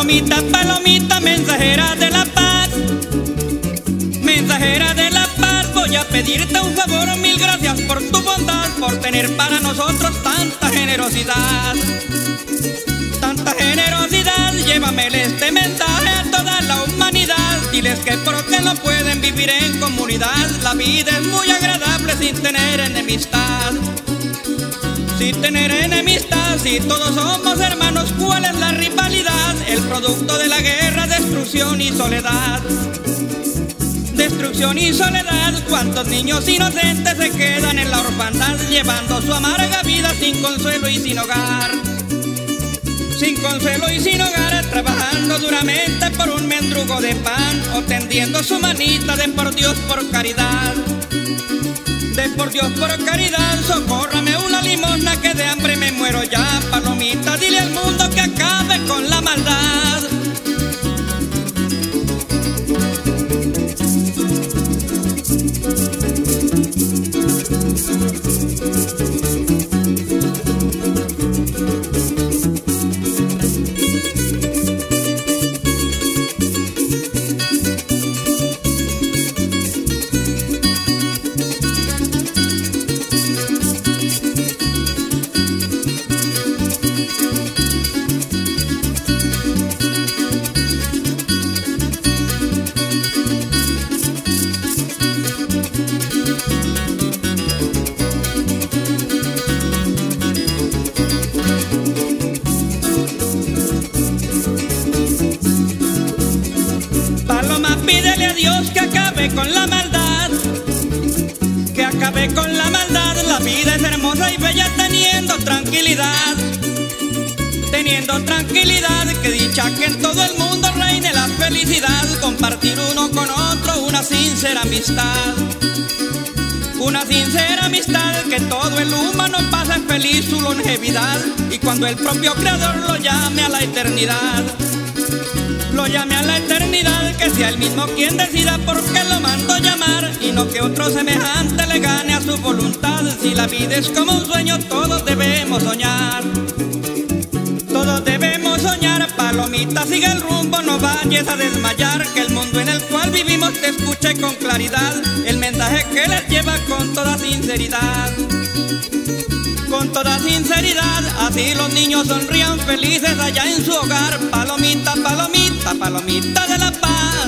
Palomita, palomita, mensajera de la paz, mensajera de la paz, voy a pedirte un favor, mil gracias por tu bondad, por tener para nosotros tanta generosidad. Tanta generosidad, llévamele este mensaje a toda la humanidad. Diles que porque no pueden vivir en comunidad, la vida es muy agradable sin tener enemistad. Sin tener enemistad, si todos somos hermanos, ¿cuál es la rivalidad? El producto de la guerra, destrucción y soledad. Destrucción y soledad, cuántos niños inocentes se quedan en la orfandad, llevando su amarga vida sin consuelo y sin hogar. Sin consuelo y sin hogar, trabajando duramente por un mendrugo de pan, o tendiendo su manita de por Dios por caridad. De por Dios por caridad, socórrame una limosna que de hambre me muero ya. Palomita, dile al mundo que acabe con la maldad. Pídele a Dios que acabe con la maldad, que acabe con la maldad. La vida es hermosa y bella teniendo tranquilidad, teniendo tranquilidad. Que dicha que en todo el mundo reine la felicidad, compartir uno con otro una sincera amistad. Una sincera amistad, que todo el humano pase feliz su longevidad, y cuando el propio Creador lo llame a la eternidad, lo llame a la eternidad, que sea él mismo quien decida por qué lo mando llamar, y no que otro semejante le gane a su voluntad. Si la vida es como un sueño, todos debemos soñar. Todos debemos soñar. Palomita, sigue el rumbo, no vayas a desmayar, que el mundo en el cual vivimos te escuche con claridad, el mensaje que les lleva con toda sinceridad. Con toda sinceridad, así los niños sonrían felices allá en su hogar. Palomita, palomita, palomita de la paz.